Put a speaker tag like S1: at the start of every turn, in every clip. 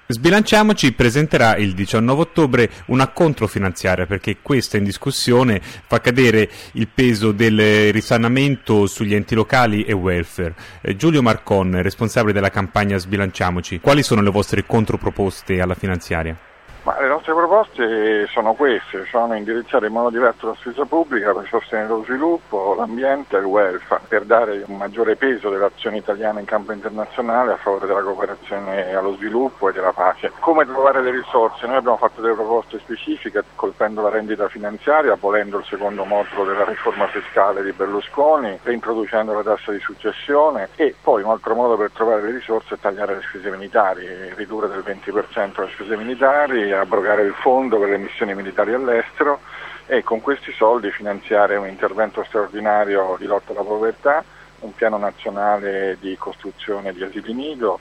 S1: Sbilanciamoci presenterà il 19 ottobre una controfinanziaria perché questa in discussione fa cadere il peso del risanamento sugli enti locali e welfare. Giulio Marcon, responsabile della campagna Sbilanciamoci, quali sono le vostre controproposte alla finanziaria?
S2: Ma le nostre proposte sono queste, sono indirizzare in modo diverso la spesa pubblica per sostenere lo sviluppo, l'ambiente e il welfare, per dare un maggiore peso delle azioni italiane in campo internazionale a favore della cooperazione allo sviluppo e della pace. Come trovare le risorse? Noi abbiamo fatto delle proposte specifiche colpendo la rendita finanziaria, abolendo il secondo modulo della riforma fiscale di Berlusconi, reintroducendo la tassa di successione e poi un altro modo per trovare le risorse è tagliare le spese militari, ridurre del 20% le spese militari, abrogare il fondo per le missioni militari all'estero e con questi soldi finanziare un intervento straordinario di lotta alla povertà, un piano nazionale di costruzione di asili nido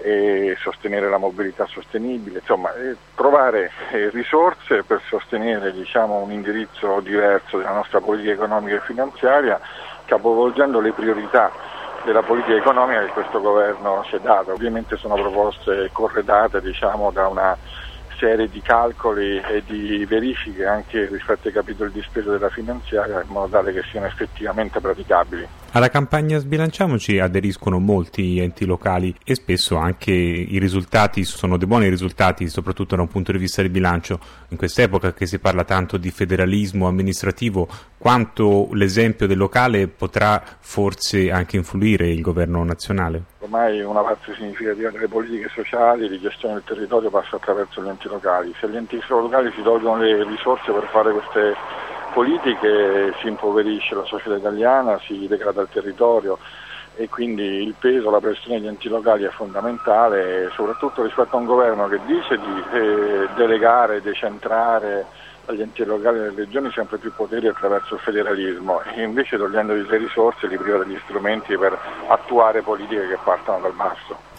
S2: e sostenere la mobilità sostenibile, insomma trovare risorse per sostenere un indirizzo diverso della nostra politica economica e finanziaria, capovolgendo le priorità della politica economica che questo governo ci ha dato. Ovviamente sono proposte corredate da una serie di calcoli e di verifiche anche rispetto ai capitoli di spesa della finanziaria in modo tale che siano effettivamente praticabili.
S1: Alla campagna Sbilanciamoci aderiscono molti enti locali e spesso anche i risultati sono dei buoni risultati, soprattutto da un punto di vista di bilancio. In quest'epoca che si parla tanto di federalismo amministrativo, quanto l'esempio del locale potrà forse anche influire il governo nazionale?
S2: Ormai una parte significativa delle politiche sociali di gestione del territorio passa attraverso gli enti locali. Se gli enti locali si tolgono le risorse per fare queste politiche si impoverisce la società italiana, si degrada il territorio e quindi il peso, la pressione degli enti locali è fondamentale, soprattutto rispetto a un governo che dice di delegare, decentrare agli enti locali e alle regioni sempre più poteri attraverso il federalismo e invece togliendogli le risorse li priva degli strumenti per attuare politiche che partano dal basso.